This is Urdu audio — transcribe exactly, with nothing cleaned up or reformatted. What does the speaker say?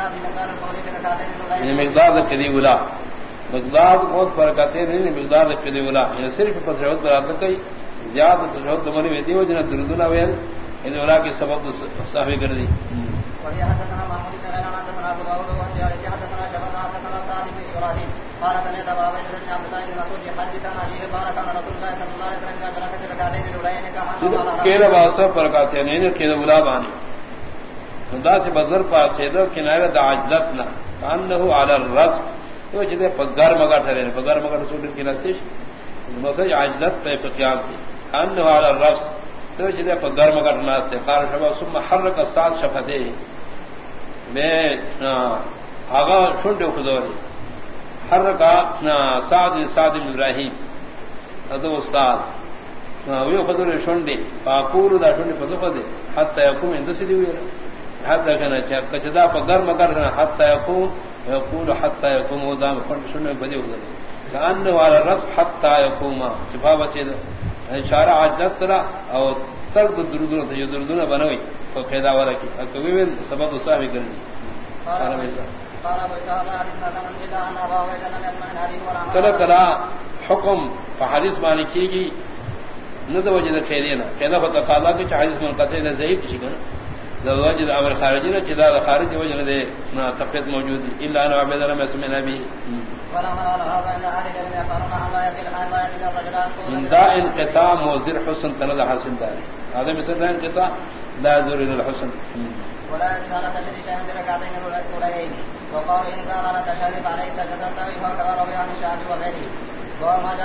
مقدار قدی اولا مقدار بہت برکاتیں نہیں مقدار قدی اولا یہ صرف تشہد پر آتا کئی زیادہ تشہد تمہاری ویدی ہو جنہ دردنا ویل ان اولا کی سبب صحابی کر دی کیرا واسطہ برکاتیں نہیں کیرا اولا بانی خدا سے بزر پاس سے دو کنارہ عجلتنا کانه علی الرز تو جدے پگار مگا ٹھہرے پگار مگا چھوٹ کی نسش مسج عجلت پہ قیام تھی کانه علی الرز تو جدے پگار مگا ٹھنا سے قال شبا ثم حرك الساعد شفته میں آغا چھوٹے خدوری حرك سعد سعد ابراہیم ادو استاد وہ خدوری چھوٹے پاپور دا چھوٹے پدو دے حتى يقوم عند سيدي حتى كان كذا فقر مقر حتى يقوم يقول حتى يقوم ودام فند سنه بدي ولا كانه على الرد حتى يقوم شفاعه چه اشاره عجت ترا او ترد دردون ته دردون بنوي تو قاعده والا کی کوي سبب صاحب کرنی قال ویسا کلا کلا حکم فحدیث مالکی کی نہ تو وجہ خیرینا قاعده فتقاضا کہ حدیث منقطع ہے ضعیف کسی کا زواج الامر خارجی نہ چدا خارجی وجہ دے نہ تفیت موجود الا ان عبد الله مسلم نبی من داء انقطاع موزر حسن تنل حاصل دار هذا مثل انقطاع لا يزور الى الحسن ولا رسالة الذي كان بركعتين الأولين وقال إن كان لتشرف عليك كذا فقال روي عن الشعبي وغيره